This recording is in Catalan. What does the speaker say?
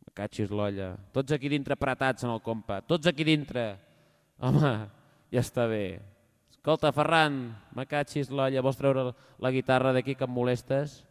Me catxis l'olla. Tots aquí dintre apretats en el compa. Tots aquí dintre. Home, ja està bé. Escolta, Ferran, me catxis l'olla. Vols treure la guitarra d'aquí que em molestes?